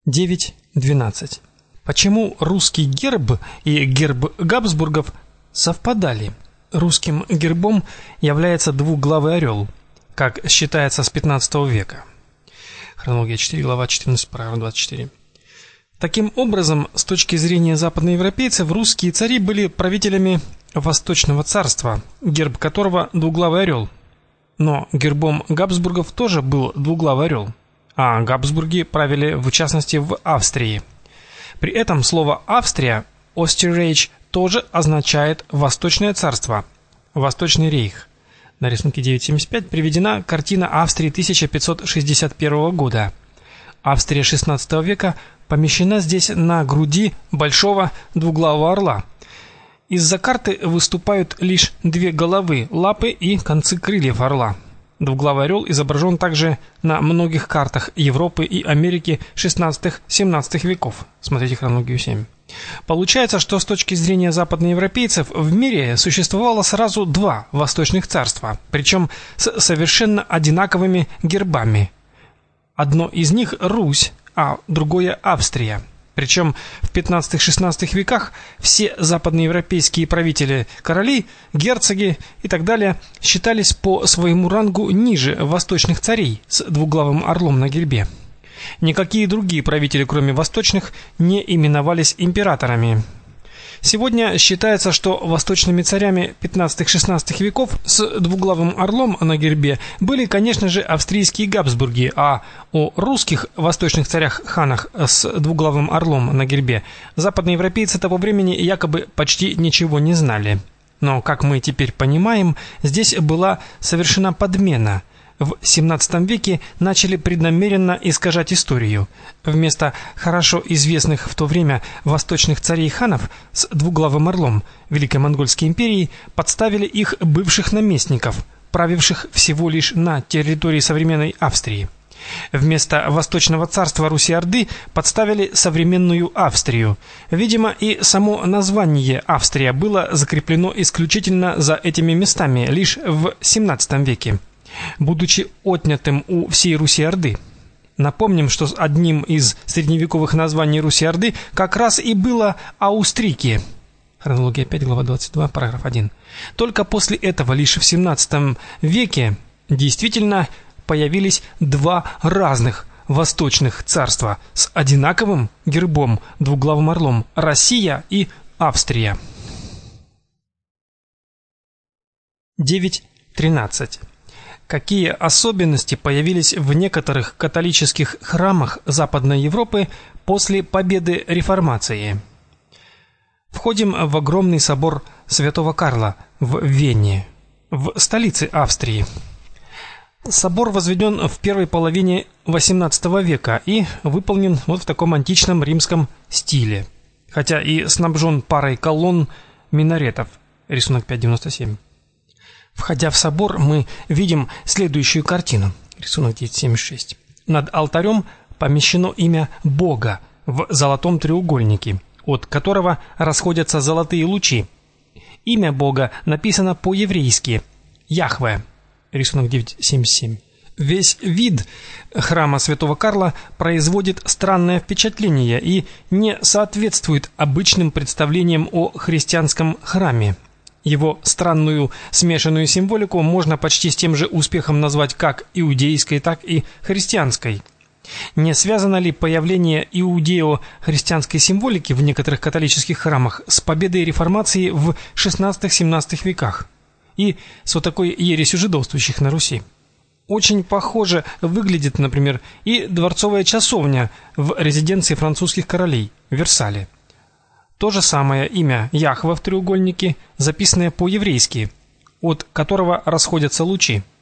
9.12. Почему русский герб и герб Габсбургов совпадали? Русским гербом является двуглавый орел, как считается с 15 века. Хронология 4, глава 14, параграф 24. Таким образом, с точки зрения западноевропейцев, русские цари были правителями Восточного царства, герб которого двуглавый орел. Но гербом Габсбургов тоже был двуглавый орел, а Габсбурги правили в частности в Австрии. При этом слово «Австрия» Österreich тоже означает «Восточное царство», «Восточный рейх». На рисунке 9.75 приведена картина Австрии 1561 года. Австрия XVI века помещена здесь на груди большого двуглавого орла. Из-за карты выступают лишь две головы, лапы и концы крыльев орла. Двуглавый орел изображен также на многих картах Европы и Америки XVI-XVII веков. Смотрите хронологию 7. Получается, что с точки зрения западноевропейцев в мире существовало сразу два восточных царства, причем с совершенно одинаковыми гербами. Одно из них Русь, а другое Австрия. Причем в 15-16 веках все западноевропейские правители, короли, герцоги и так далее считались по своему рангу ниже восточных царей с двуглавым орлом на гербе. Никакие другие правители, кроме восточных, не именовались императорами. Сегодня считается, что восточными царями 15-16 веков с двуглавым орлом на гербе были, конечно же, австрийские Габсбурги, а о русских восточных царях-ханах с двуглавым орлом на гербе западноевропейцы того времени якобы почти ничего не знали. Но, как мы теперь понимаем, здесь была совершена подмена. В XVII веке начали преднамеренно искажать историю. Вместо хорошо известных в то время восточных царей-ханов с двуглавым орлом Великой Монгольской империи подставили их бывших наместников, правивших всего лишь на территории современной Австрии. Вместо Восточного царства Руси-Орды подставили современную Австрию. Видимо, и само название Австрия было закреплено исключительно за этими местами лишь в XVII веке, будучи отнятым у всей Руси-Орды. Напомним, что одним из средневековых названий Руси-Орды как раз и было Аустрики. Хронология 5, глава 22, параграф 1. Только после этого, лишь в XVII веке, действительно появились два разных восточных царства с одинаковым гербом, двуглавым орлом: Россия и Австрия. 9.13. Какие особенности появились в некоторых католических храмах Западной Европы после победы реформации? Входим в огромный собор Святого Карла в Вене, в столице Австрии. Собор возведен в первой половине XVIII века и выполнен вот в таком античном римском стиле, хотя и снабжен парой колонн минаретов. Рисунок 5.97. Входя в собор, мы видим следующую картину. Рисунок 9.76. Над алтарем помещено имя Бога в золотом треугольнике, от которого расходятся золотые лучи. Имя Бога написано по-еврейски Яхве. Рисунок 9.77. Весь вид храма Святого Карла производит странное впечатление и не соответствует обычным представлениям о христианском храме. Его странную смешанную символику можно почти с тем же успехом назвать как иудейской, так и христианской. Не связано ли появление иудео-христианской символики в некоторых католических храмах с победой реформации в XVI-XVII веках и с вот такой ересью жидовствующих на Руси? Очень похоже выглядит, например, и дворцовая часовня в резиденции французских королей в Версале. То же самое имя Яхве в треугольнике, записанное по-еврейски, от которого расходятся лучи.